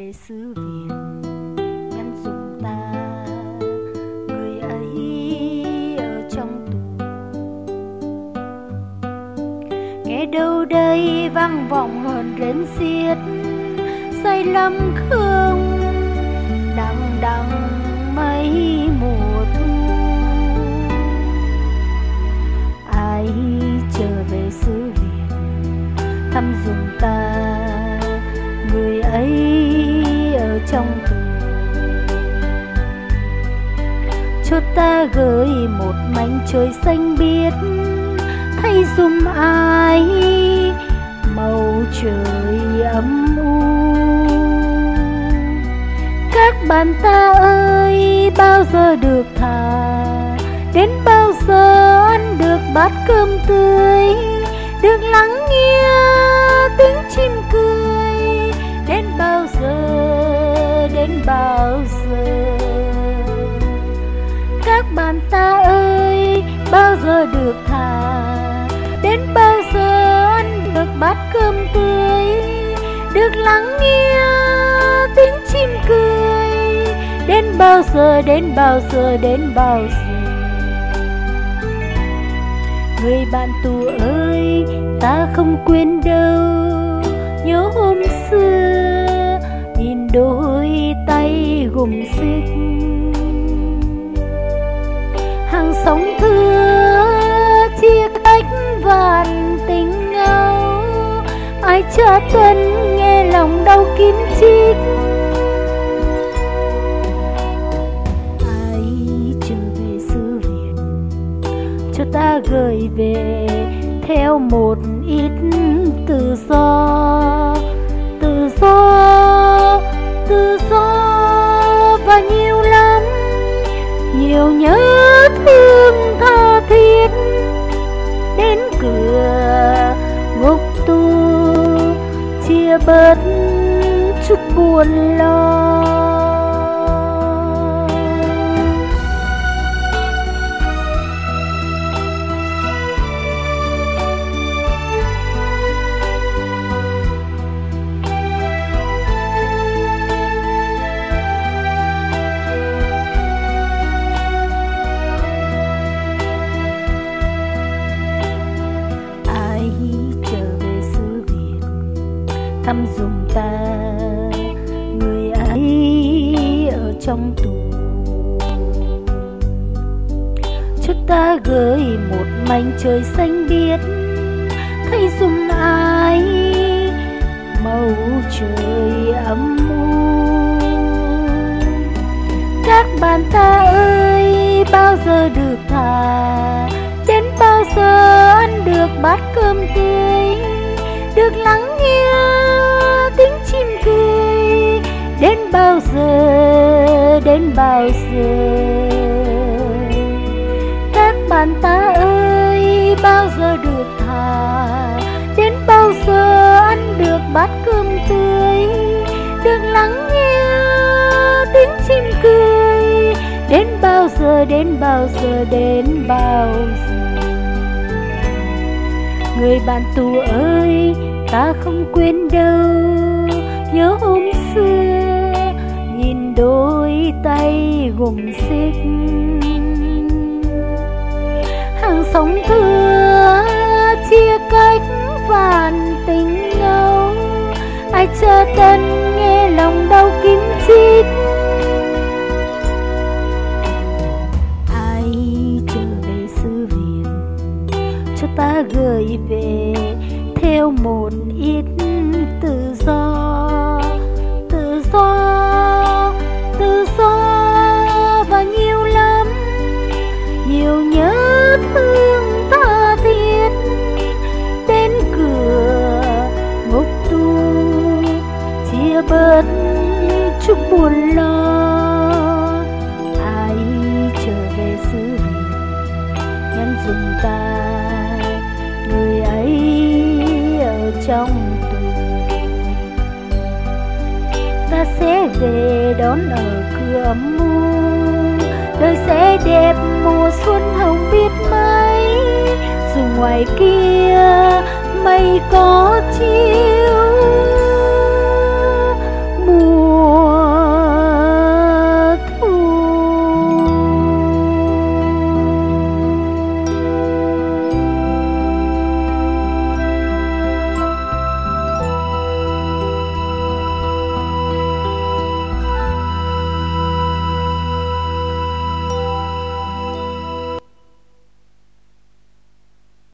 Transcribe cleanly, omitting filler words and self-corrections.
về xứ Việt ngăn dùng ta, người ấy ở trong tù. Nghe đâu đây vang vọng hờn rên xiết, say lâm không đằng đằng mấy mùa thu. Ai trở về xứ Việt thăm dùng ta, người ấy ở trong tù. Cho ta gửi một mảnh trời xanh biếc, thay dùm ai màu trời âm u. Các bạn ta ơi, bao giờ được thả, đến bao giờ ăn được bát cơm tươi, được lắng nghe tiếng chim cười. Đến bao giờ, đến bao giờ, các bạn ta ơi, bao giờ được thả, đến bao giờ ăn được bát cơm tươi, được lắng nghe tiếng chim cười. Đến bao giờ, đến bao giờ, đến bao giờ. Người bạn tù ơi, ta không quên đâu, nhớ hôm xưa nhìn đôi tay gùng xích. Hàng sóng thưa chia cách vạn tình ngao, ai tra tấn nghe lòng đau kín chít. Ai trở về xứ Việt cho ta gửi về theo một ít tự do, tự do, tự do và nhiều lắm, nhiều nhớ thương tha thiết. Đến cửa ngục tù chia bớt chút buồn lo. Thăm dùng ta, người ấy ở trong tù. Cho ta gửi một mảnh trời xanh biếc, thay dùm ai màu trời âm u. Các bạn ta ơi, bao giờ được thả, đến bao giờ ăn được bát cơm tươi, được lắng nghe tiếng chim cười. Đến bao giờ, đến bao giờ, các bạn ta ơi, bao giờ được thả, đến bao giờ ăn được bát cơm tươi, được lắng nghe tiếng chim cười. Đến bao giờ, đến bao giờ, đến bao giờ. Người bạn tù ơi, ta không quên đâu, nhớ hôm xưa nhìn đôi tay gùng xích. Hàng sóng thưa chia cách vạn tình ngao, ai tra tấn nghe lòng đau kín chít. Ai trở về xứ Việt cho ta gửi về theo một ít tự do, tự do, tự do và nhiều lắm, nhiều nhớ thương tha thiết. Đến cửa ngục tù chia bớt chút buồn lo. Ai trở về xứ Việt ngăn dùng ta, người ấy ở trong tù. Ta sẽ về đón ở cửa âm u, đời sẽ đẹp mùa xuân hồng biết mấy. Dù ngoài kia mây có chi